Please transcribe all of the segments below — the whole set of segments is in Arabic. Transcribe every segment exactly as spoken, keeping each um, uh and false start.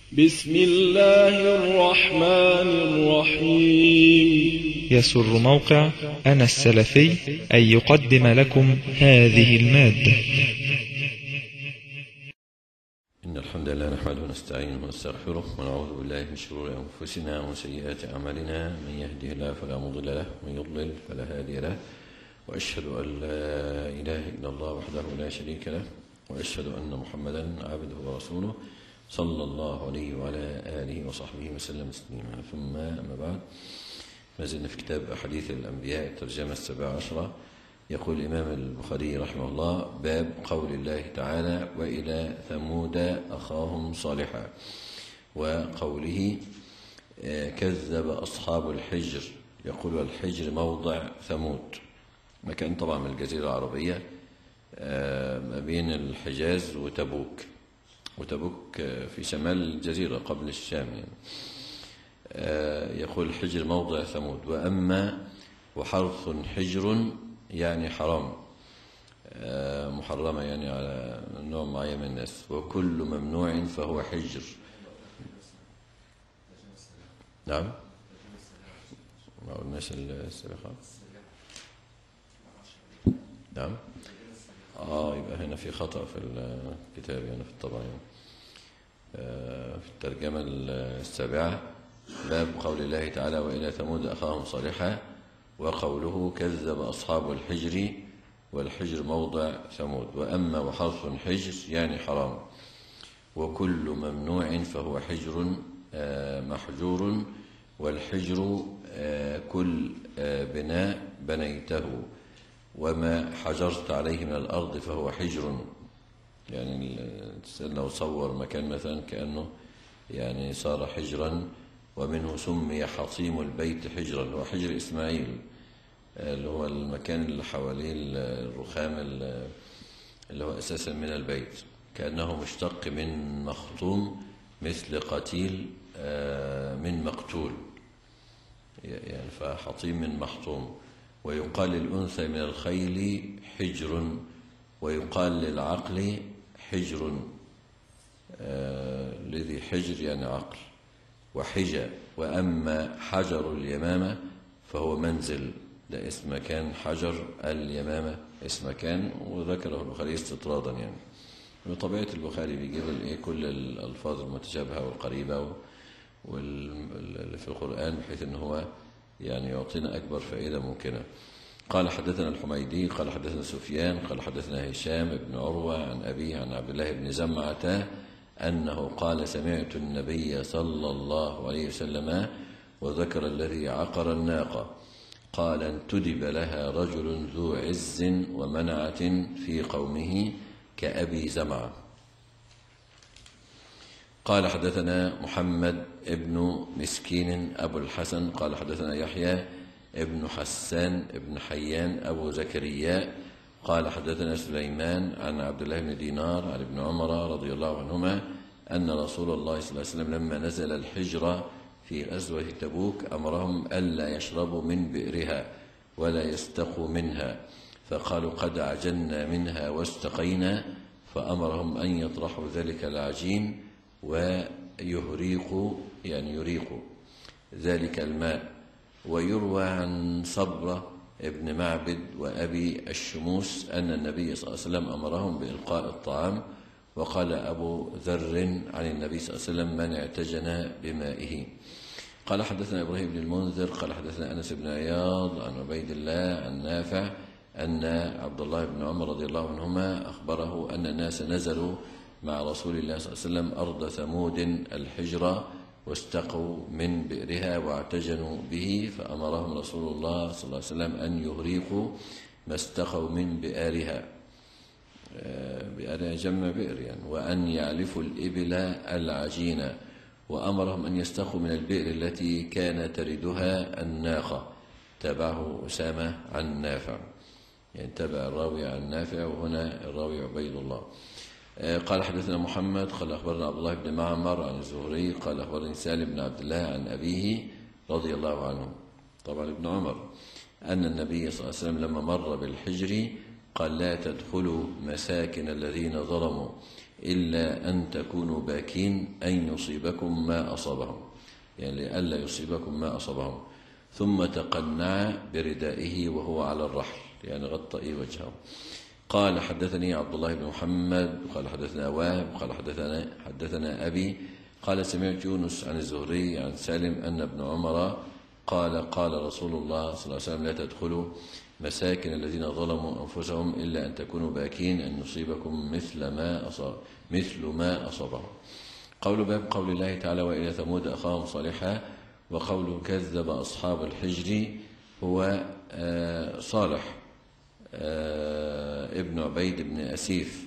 بسم الله الرحمن الرحيم. يسر موقع أنا السلفي أن يقدم لكم هذه المادة. إن الحمد لله نحمده ونستعينه ونستغفره ونعوذ بالله من شرور أنفسنا ومن سيئات أعمالنا، من يهده الله فلا مضل له ومن يضلل فلا هادي له، وأشهد أن لا إله إلا الله وحده لا شريك له، وأشهد أن محمدا عبده ورسوله صلى الله عليه وعلى آله وصحبه وسلم تسليما. ثم أما بعد، ما زلنا في كتاب أحاديث الأنبياء الترجمة السابعة عشرة. يقول الإمام البخاري رحمه الله: باب قول الله تعالى: وإلى ثمود أخاهم صالحا، وقوله: كذب أصحاب الحجر. يقول الحجر موضع ثمود، مكان طبعا من الجزيرة العربية ما بين الحجاز وتبوك، وتبوك في شمال الجزيرة قبل الشام يعني. يقول الحجر موضع ثمود. وأما وحرث حجر يعني حرام، محرمة يعني على نوع معين من الناس. وكل ممنوع فهو حجر. نعم، ما قلناش السابقة. نعم، آه يبقى هنا في خطأ في الكتاب يعني في الطبع يعني. في الترجمة السابعة: باب قول الله تعالى: وإلى ثمود أخاهم صالحا، وقوله: كذب أصحاب الحجر. والحجر موضع ثمود. وأما وحرث حجر يعني حرام. وكل ممنوع فهو حجر محجور. والحجر كل بناء بنيته، وما حجرت عليه من الأرض فهو حجر. يعني لو صور مكان مثلا كأنه يعني صار حجرا، ومنه سمي حطيم البيت حجرا، هو حجر إسماعيل اللي هو المكان اللي حواليه الرخام اللي هو أساسا من البيت، كأنه مشتق من مخطوم، مثل قتيل من مقتول يعني، فحطيم من محطوم. ويقال للأنثى من الخيل حجر، ويقال للعقل حجر، الذي حجر يعني عقل وحجة. وأما حجر اليمامة فهو منزل، ده اسم مكان. حجر اليمامة اسم مكان، وذكره البخاري استطرادا يعني. وطبيعة البخاري بيجيب كل الألفاظ المتشابهة والقريبة واللي في القرآن، بحيث أنه هو يعني يعطينا أكبر فائدة ممكنة. قال حدثنا الحميدي قال حدثنا سفيان قال حدثنا هشام بن عروة عن أبيه عن عبد الله بن زمعة أنه قال: سمعت النبي صلى الله عليه وسلم وذكر الذي عقر الناقة، قال: انتدب لها رجل ذو عز ومنعة في قومه كأبي زمعة. قال حدثنا محمد ابن مسكين أبو الحسن قال حدثنا يحيى ابن حسان ابن حيان أبو زكريا قال حدثنا سليمان عن عبد الله بن دينار عن ابن عمر رضي الله عنهما أن رسول الله صلى الله عليه وسلم لما نزل الحجر في غزوة تبوك أمرهم ألا يشربوا من بئرها ولا يستقوا منها، فقالوا: قد عجلنا منها واستقينا، فأمرهم أن يطرحوا ذلك العجين ويهريقوا يعني يريقوا ذلك الماء. ويروى عن صبرة ابن معبد وأبي الشموس أن النبي صلى الله عليه وسلم أمرهم بإلقاء الطعام. وقال أبو ذر عن النبي صلى الله عليه وسلم: من اعتجن بمائه. قال حدثنا إبراهيم بن المنذر قال حدثنا أنس بن عياض عن عبيد الله عن نافع أن عبد الله بن عمر رضي الله عنهما أخبره أن الناس نزلوا مع رسول الله صلى الله عليه وسلم أرض ثمود الحجرة، واستقوا من بئرها واعتجنوا به، فأمرهم رسول الله صلى الله عليه وسلم أن يهريقوا ما استقوا من بئرها، بئر جمع بئر يعني، وأن يعلفوا الإبل العجين. وأمرهم أن يستقوا من البئر التي كان تردها الناقة. تابعه أسامة عن نافع، يعني تابع الراوي عن نافع، وهنا الراوي عبيد الله. قال حدثنا محمد قال أخبرنا عبد الله بن معمر عن الزهري قال أخبرني سالم بن عبد الله عن أبيه رضي الله عنه، طبعا ابن عمر، أن النبي صلى الله عليه وسلم لما مر بالحجر قال: لا تدخلوا مساكن الذين ظلموا إلا أن تكونوا باكين أن يصيبكم ما أصابهم، يعني لئلا يصيبكم ما أصابهم. ثم تقنع بردائه وهو على الرحل، يعني غطى وجهه. قال حدثني عبد الله بن محمد قال حدثنا وهب قال حدثنا حدثنا أبي قال سمعت يونس عن الزهري عن سالم أن ابن عمر قال قال رسول الله صلى الله عليه وسلم لا تدخلوا مساكن الذين ظلموا أنفسهم إلا أن تكونوا باكين أن يصيبكم مثل ما أصاب مثل ما أصابهم. قول باب قول الله تعالى وإلى ثمود أخاهم صالحا، وقول كذب أصحاب الحجر هو صالح ابن عبيد بن أسيف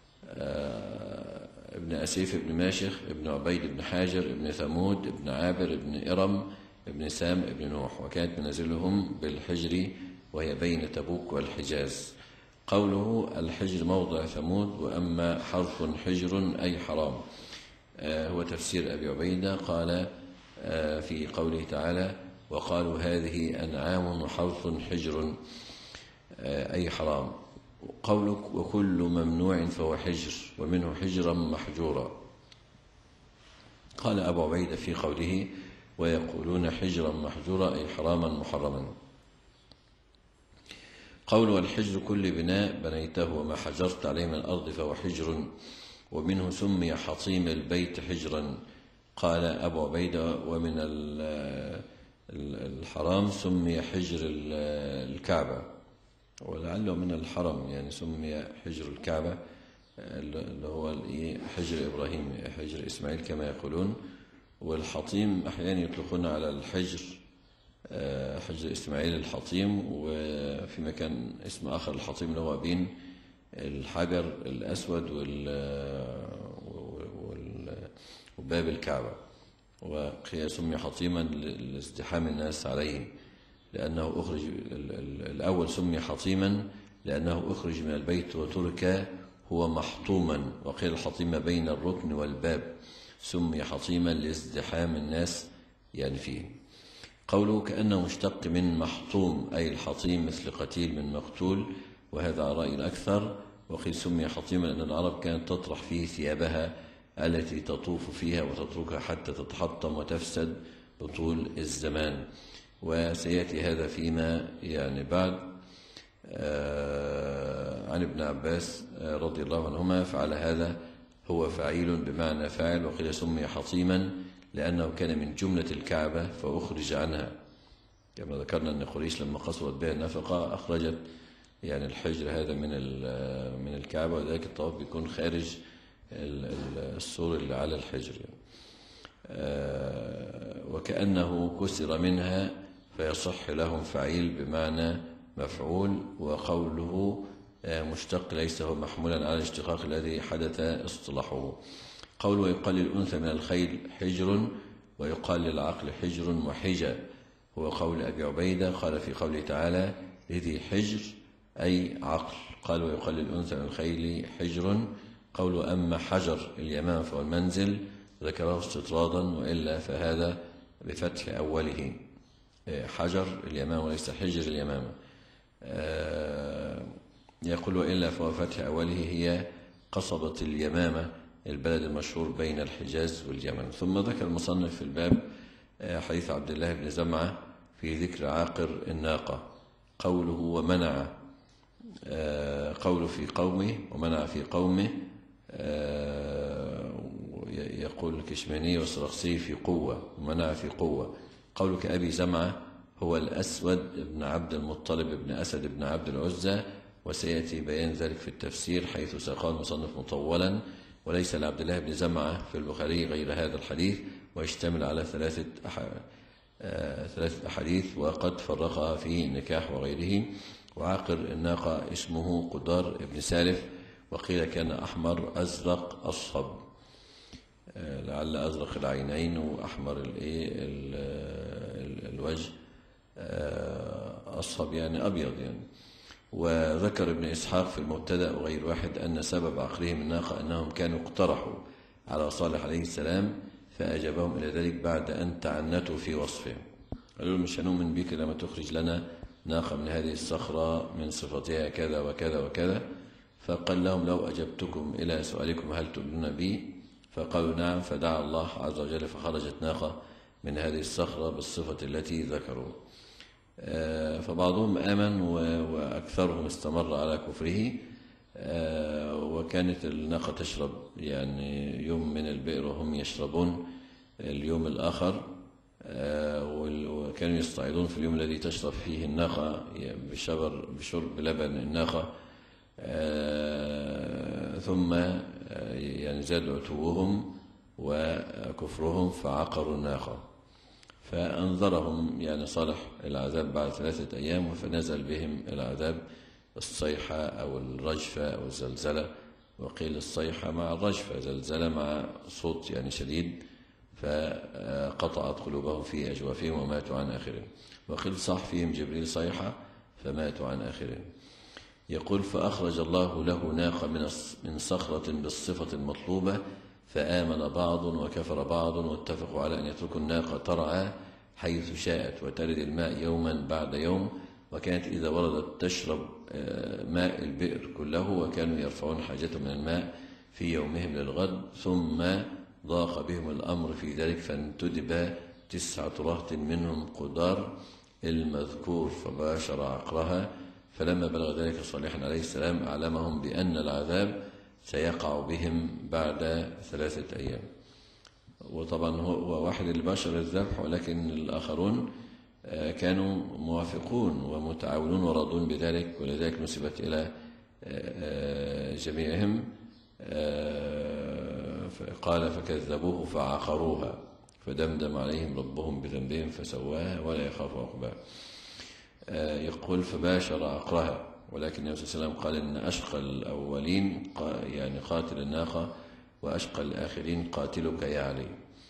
ابن أسيف ابن ماشخ ابن عبيد بن حاجر ابن ثمود ابن عابر ابن إرم ابن سام ابن نوح، وكانت منازلهم بالحجر وهي بين تبوك والحجاز. قوله الحجر موضع ثمود، وأما حرف حجر أي حرام هو تفسير أبي عبيدة. قال في قوله تعالى وقالوا هذه أنعام وحرث حجر أي حرام. قولك وكل ممنوع فهو حجر، ومنه حجرا محجورا. قال أبو عبيدة في قوله ويقولون حجرا محجورا أي حراما محرما. قول والحجر كل بناء بنيته وما حجرت عليه من الأرض فهو حجر، ومنه سمي حطيم البيت حجرا. قال أبو عبيدة ومن الحرام سمي حجر الكعبة، ولعله من الحرم يعني سمي حجر الكعبة اللي هو حجر إبراهيم حجر إسماعيل كما يقولون. والحطيم أحيانا يطلقون على الحجر حجر إسماعيل الحطيم، وفي مكان اسم آخر الحطيم اللي هو بين الحجر الأسود وباب الكعبة، وسمي حطيما لازدحام الناس عليه لأنه أخرج. الأول سمي حطيما لأنه أخرج من البيت وترك هو محطوما، وقيل الحطيم بين الركن والباب سمي حطيما لازدحام الناس يعني فيه. قوله كأنه مشتق من محطوم أي الحطيم مثل قتيل من مقتول، وهذا على رأي الأكثر. وقيل سمي حطيما لأن العرب كانت تطرح فيه ثيابها التي تطوف فيها وتتركها حتى تتحطم وتفسد بطول الزمان، وسيأتي هذا فيما يعني بعد. آه عن ابن عباس آه رضي الله عنهما فعل هذا هو فعيل بمعنى فاعل. وقيل سمي حطيما لأنه كان من جملة الكعبة فأخرج عنها، كما ذكرنا أن قريش لما قصرت بها النفقة أخرجت يعني الحجر هذا من من الكعبة، وذلك الطواف بيكون خارج السور اللي على الحجر يعني. آه وكأنه كسر منها فيصح لهم فعيل بمعنى مفعول. وقوله آه مشتق ليس هو محمولا على الاشتقاق الذي حدث اصطلاحه. قوله ويقال للأنثى من الخيل حجر، ويقال للعقل حجر وحجة، هو قول أبي عبيدة. قال في قوله تعالى لذي حجر أي عقل. قال ويقال للأنثى من الخيل حجر. قوله أما حجر اليمامة فهو المنزل ذكره استطرادا، وإلا فهذا بفتح أوله حجر اليمامة وليس حجر اليمامة. يقول وإلا فهو فتح أوله هي قصبة اليمامة البلد المشهور بين الحجاز واليمن. ثم ذكر المصنف في الباب حديث عبد الله بن زمعة في ذكر عاقر الناقة. قوله ومنع قوله في قومه ومنع في قومه يقول الكشماني والسرخسي في قوة ومنع في قوة. قولك أبي زمعة هو الأسود بن عبد المطلب بن أسد بن عبد العزى، وسيأتي بيان ذلك في التفسير حيث ساقه المصنف مطولا. وليس لعبد الله بن زمعة في البخاري غير هذا الحديث، ويشتمل على ثلاثة أح... آه... ثلاثة أحاديث وقد فرقها في نكاح وغيره. وعاقر الناقة اسمه قدار بن سالف، وقيل كان أحمر أزرق أصفب، آه... لعل أزرق العينين وأحمر الإيه ال... ال... الوجه آه... أصفب يعني أبيض يعني. وذكر ابن إسحاق في المبتدأ وغير واحد أن سبب عقرهم الناقة أنهم كانوا اقترحوا على صالح عليه السلام فأجابهم إلى ذلك بعد أن تعنتوا في وصفهم. قالوا مش هنؤمن بك لما تخرج لنا ناقة من هذه الصخرة من صفتها كذا وكذا وكذا، فقال لهم لو أجبتكم إلى سؤالكم هل تؤمنون بي؟ فقالوا نعم. فدعا الله عز وجل فخرجت ناقة من هذه الصخرة بالصفة التي ذكروا. فبعضهم آمن وأكثرهم استمر على كفره. وكانت الناقة تشرب يعني يوم من البئر وهم يشربون اليوم الآخر، وكانوا يستعيدون في اليوم الذي تشرب فيه الناقة بشرب لبن الناقة. ثم يعني زاد عتوهم وكفرهم فعقروا الناقة، فأنذرهم يعني صالح العذاب بعد ثلاثة أيام، فنزل بهم العذاب الصيحة أو الرجفة أو الزلزلة، وقيل الصيحة مع الرجفة، زلزلة مع صوت يعني شديد، فقطعت قلوبهم في أجوافهم وماتوا عن آخرهم. وقيل صح فيهم جبريل صيحة فماتوا عن آخرهم. يقول فأخرج الله له ناقة من صخرة بالصفة المطلوبة، فآمن بعض وكفر بعض، واتفقوا على أن يتركوا الناقة ترعى حيث شاءت وترد الماء يوما بعد يوم، وكانت إذا وردت تشرب ماء البئر كله، وكانوا يرفعون حاجتهم من الماء في يومهم للغد. ثم ضاق بهم الأمر في ذلك، فانتدب تسعة رهط منهم قدار المذكور فباشر عقرها. فلما بلغ ذلك صالحا عليه السلام أعلمهم بأن العذاب سيقع بهم بعد ثلاثة أيام. وطبعا هو واحد اللي باشر الذبح، ولكن الآخرون كانوا موافقون ومتعاونون وراضون بذلك، ولذلك نسبت إلى جميعهم. قال فكذبوه فعقروها فدمدم عليهم ربهم بذنبهم فسواها ولا يخاف عقباها. يقول فباشر عقرها، ولكن النبي صلى الله عليه وسلم قال إن أشقى الأولين يعني قاتل الناقة، وأشقى الآخرين قاتلك يا علي،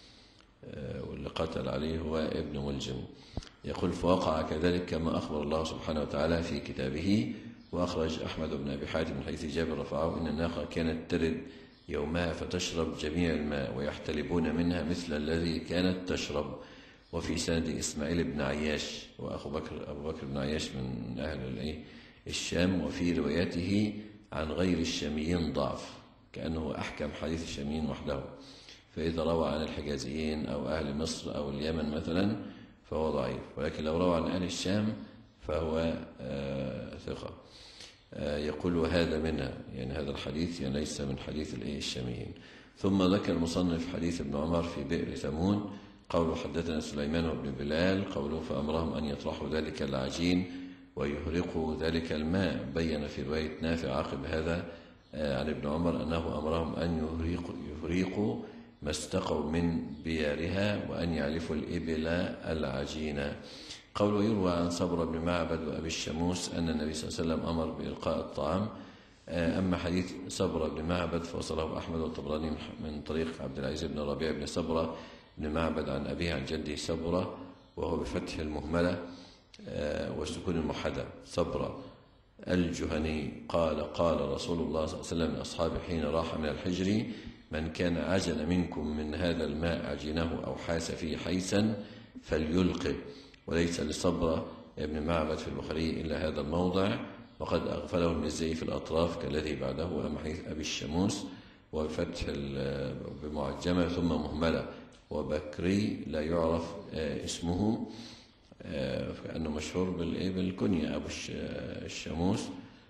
واللي قتل عليه هو ابن ملجم. يقول فوقع كذلك كما أخبر الله سبحانه وتعالى في كتابه. وأخرج أحمد بن أبي حاتم من حديث جابر رفعه إن الناقة كانت ترد يومها فتشرب جميع الماء، ويحتلبون منها مثل الذي كانت تشرب. وفي سند إسماعيل بن عياش وأخو بكر أبو بكر بن عياش من أهل الشام، وفي روايته عن غير الشاميين ضعف، كأنه أحكم حديث الشاميين وحده، فإذا روى عن الحجازيين أو أهل مصر أو اليمن مثلا فهو ضعيف، ولكن لو روى عن أهل الشام فهو آه ثقة. آه يقول وهذا منها، يعني هذا الحديث يعني ليس من حديث الشاميين. ثم ذكر المصنف حديث ابن عمر في بئر ثمون، قوله حدثنا سليمان بن بلال، قوله فأمرهم أن يطرحوا ذلك العجين ويهرقوا ذلك الماء. بين في رواية نافع عقب هذا عن ابن عمر أنه أمرهم أن يهرقوا, يهرقوا ما استقوا من بيارها، وأن يعلفوا الإبل العجين. قوله يروى عن صبر بن معبد وأبي الشموس أن النبي صلى الله عليه وسلم أمر بإلقاء الطعام. أما حديث صبر بن معبد فوصله أحمد والطبراني من طريق عبد العزيز بن ربيع بن صبرة بن معبد عن أبيه عن جده صبرة، وهو بفتح المهملة وسكون الموحدة صبرة الجهني قال قال رسول الله صلى الله عليه وسلم لأصحابه حين راح من الحجر من كان عجن منكم من هذا الماء عجنه أو حاس فيه حيسا فليلقه. وليس لصبرة ابن معبد في البخاري إلا هذا الموضع، وقد أغفله المزي في الأطراف كالذي بعده. أما حديث أبي الشموس وبفتح بمعجمة ثم مهملة وبكري لا يعرف اسمه، فأنه مشهور بالكنية أبو الشموس.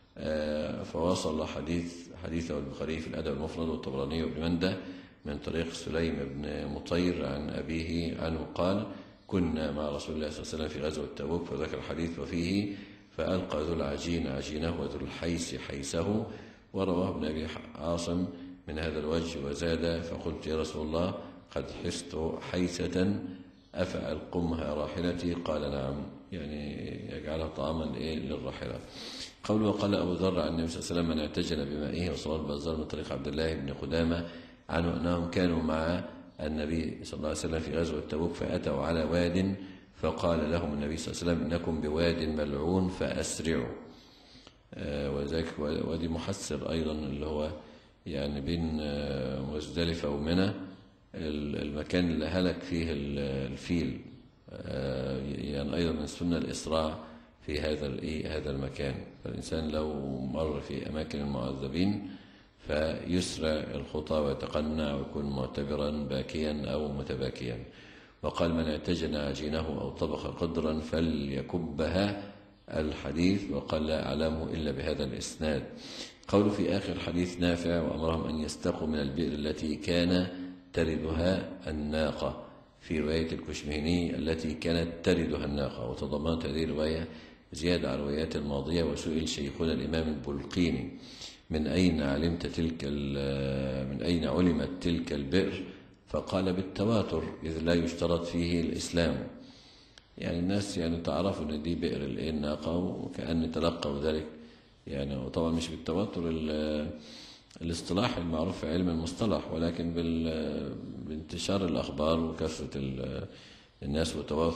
فواصل حديث حديثه البخاري في الأدب المفرد والطبراني وابن منده من طريق سليم بن مطير عن أبيه عنه قال كنا مع رسول الله صلى الله عليه وسلم في غزوة تبوك، فذكر الحديث وفيه فألقى ذو العجين عجينه وذو الحيس حيسه. ورواه ابن أبي عاصم من هذا الوجه وزاد فقلت يا رسول الله قد حست حيسة أفألقمها راحلتي؟ قال نعم، يعني يجعلها طعاما للراحلة. قول وقال أبو ذر عن النبي صلى الله عليه وسلم من اعتجل بمائه. وصور البزار من طريق عبد الله بن قدامة عنه أنهم كانوا مع النبي صلى الله عليه وسلم في غزوة تبوك فأتوا على واد فقال لهم النبي صلى الله عليه وسلم إنكم بواد ملعون فأسرعوا. آه وذلك وادي محسر أيضا اللي هو يعني بين آه مزدلفة ومنى، المكان اللي هلك فيه الفيل. آه يعني أيضا من السنة الإسراع في هذا الايه هذا المكان. فالإنسان لو مر في أماكن المعذبين فيسرع الخطى ويتقنع ويكون معتبرا باكيا أو متباكيا. وقال: من اعتجن عجينه أو طبخ قدرا فليكبها الحديث. وقال: لا أعلمه إلا بهذا الإسناد. قول في آخر حديث نافع: وأمرهم أن يستقوا من البئر التي كان تردها الناقة، في رواية الكشمهني التي كانت تردها الناقة. وتضمنت هذه الرواية زيادة على الروايات الماضية. وسئل شيخنا الإمام البلقيني: من أين علمت تلك من أين علمت تلك البئر؟ فقال: بالتواتر، إذ لا يشترط فيه الإسلام. يعني الناس يعني تعرفوا أن دي بئر الناقة، وكأن تلقوا ذلك يعني. وطبعا مش بالتواتر الاصطلاح المعروف في علم المصطلح، ولكن بانتشار الأخبار وكثرة الناس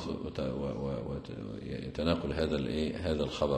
وتناقل هذا هذا الخبر.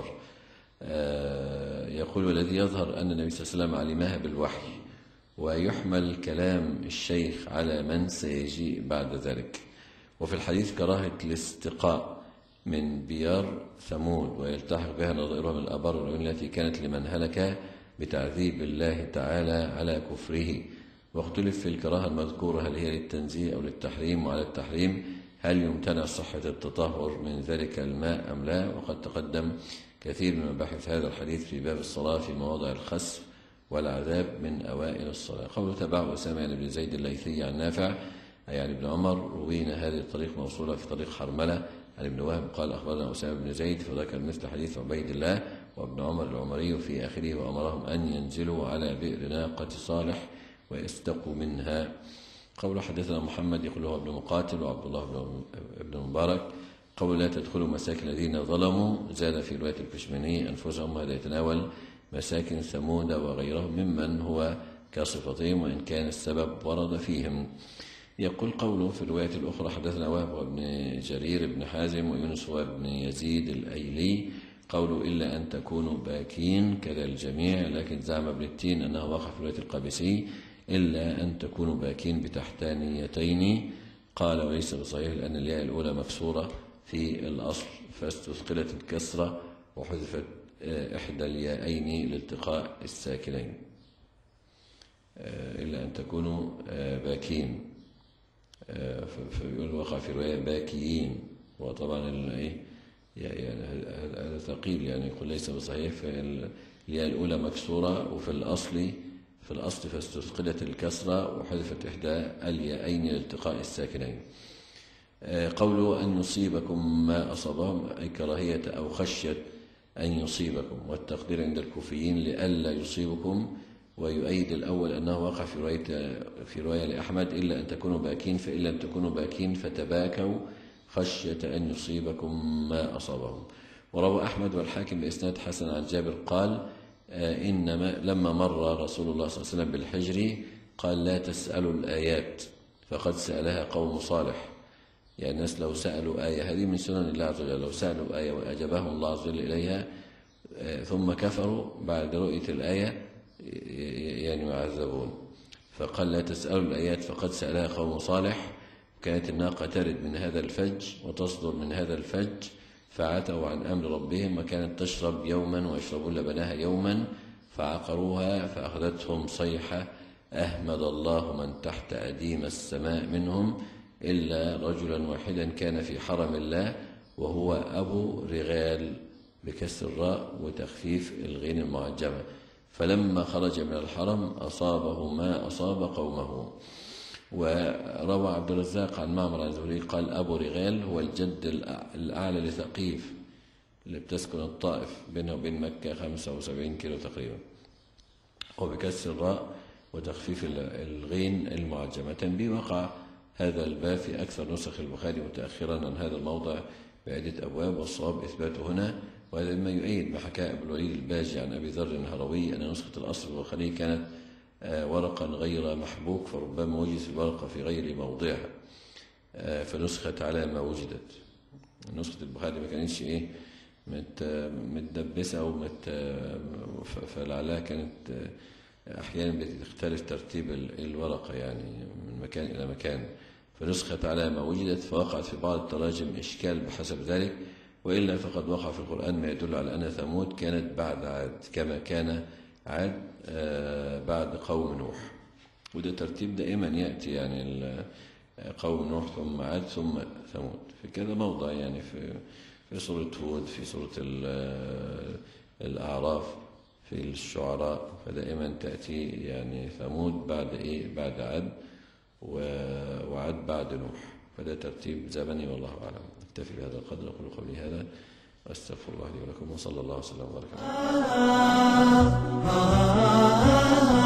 يقول: والذي يظهر أن النبي صلى الله عليه وسلم علمها بالوحي، ويحمل كلام الشيخ على من سيجيء بعد ذلك. وفي الحديث كراهة الاستقاء من بيار ثمود، ويلتحق بها نظائرها من الآبار والعيون التي كانت لمن هلك بتعذيب الله تعالى على كفره. واختلف في الكراهة المذكورة هل هي للتنزيه أو للتحريم. وعلى التحريم هل يمتنع صحة التطهر من ذلك الماء أم لا. وقد تقدم كثير من مباحث هذا الحديث في باب الصلاة في مواضع الخسف والعذاب من أوائل الصلاة. قول: تبع أسامة بن زيد الليثي عن نافع أي عن ابن عمر. روينا هذه الطريق موصولة في طريق حرملة عن ابن وهب قال: أخبرنا أسامة بن زيد، فذكر مثل حديث عبيد الله وابن عمر العمري في آخره: وأمرهم أن ينزلوا على بئر ناقة صالح ويستقوا منها. قول: حدثنا محمد يقول له ابن مقاتل وعبد الله بن مبارك. قول: لا تدخلوا مساكن الذين ظلموا. زاد في رواية الكشميني: أنفسهم. هذا يتناول مساكن ثمود وغيرهم ممن هو كصفتهم، وإن كان السبب ورد فيهم. يقول قوله في الرواية الأخرى: حدثنا وهب بن جرير بن حازم ويونس بن يزيد الأيلي. قوله: إلا أن تكونوا باكين كذا الجميع. لكن زعم ابن التين أنه وقع في رواية القابسي: إلا أن تكونوا باكين بتحتانيتين. قال: وليس بصحيح، لأن الياء الأولى مكسورة في الأصل، فاستثقلت الكسرة وحذفت إحدى الياءين لالتقاء الساكنين. إلا أن تكونوا باكين، فيقول وقع في رواية باكيين. وطبعا الايه يعني هذا ثقيل، يعني يقول ليس بصحيح. فالياء الأولى مكسورة وفي الأصل في الأصل فاستثقلت الكسرة وحذفت إحدى الياءين لالتقاء الساكنين. قوله: أن يصيبكم ما أصابهم، أي كراهية أو خشية أن يصيبكم. والتقدير عند الكوفيين لئلا يصيبكم. ويؤيد الأول أنه وقع في رواية في رواية لأحمد: إلا أن تكونوا باكين، فإن لم تكونوا باكين فتباكوا خشية أن يصيبكم ما أصابهم. وروى أحمد والحاكم بإسناد حسن عن جابر قال: إنما لما مر رسول الله صلى الله عليه وسلم بالحجر قال: لا تسألوا الآيات فقد سألها قوم صالح. يعني الناس لو سألوا آية، هذه من سنن الله عز وجل، لو سألوا آية وأجابهم الله عز وجل إليها ثم كفروا بعد رؤية الآية يعني يعذبون. فقال: لا تسألوا الآيات فقد سألها قوم صالح. كانت الناقة ترد من هذا الفج وتصدر من هذا الفج، فعتوا عن أمر ربهم، وكانت تشرب يوما ويشربون لبنها يوما، فعقروها فأخذتهم صيحة: أهمد الله من تحت أديم السماء منهم إلا رجلا واحدا كان في حرم الله وهو أبو رغال بكسر الراء وتخفيف الغين المعجمة. فلما خرج من الحرم أصابه ما أصاب قومه. وروى عبد الرزاق عن معمر عن زهري قال: أبو رغال هو الجد الأعلى لثقيف اللي بتسكن الطائف بينها وبين مكة خمسة وسبعين كيلو تقريبا، وبكسر الراء وتخفيف الغين المعجمة. تنبيه: وقع هذا الباب في أكثر نسخ البخاري متأخرا عن هذا الموضع بعدة أبواب، والصواب إثباته هنا. وهذا مما يؤيد ما حكى ابن الوليد الباجي عن أبي ذر الهروي أن نسخة الأصل البخاري كانت ورقا غير محبوك، فربما وجدت الورقة في غير موضعها فنسخت على ما وجدت. نسخة البخاري ما كانتش إيه متدبسة أو مت فلعلها كانت أحيانا بتختلف ترتيب الورقة يعني من مكان إلى مكان، فنسخت على ما وجدت، فوقعت في بعض التراجم إشكال بحسب ذلك. وإلا فقد وقع في القرآن ما يدل على أن ثمود كانت بعد عاد كما كان عاد بعد قوم نوح. وده ترتيب دائما يأتي، يعني قوم نوح ثم عاد ثم ثمود في كذا موضع، يعني في في سورة هود، في سورة الأعراف، في الشعراء، فدائما تأتي يعني ثمود بعد إيه؟ بعد عاد، وعاد بعد نوح، فده ترتيب زمني والله أعلم. نكتفي بهذا القدر، أقول قولي هذا واستغفر الله لي ولكم، وصلى الله وسلم وبارك على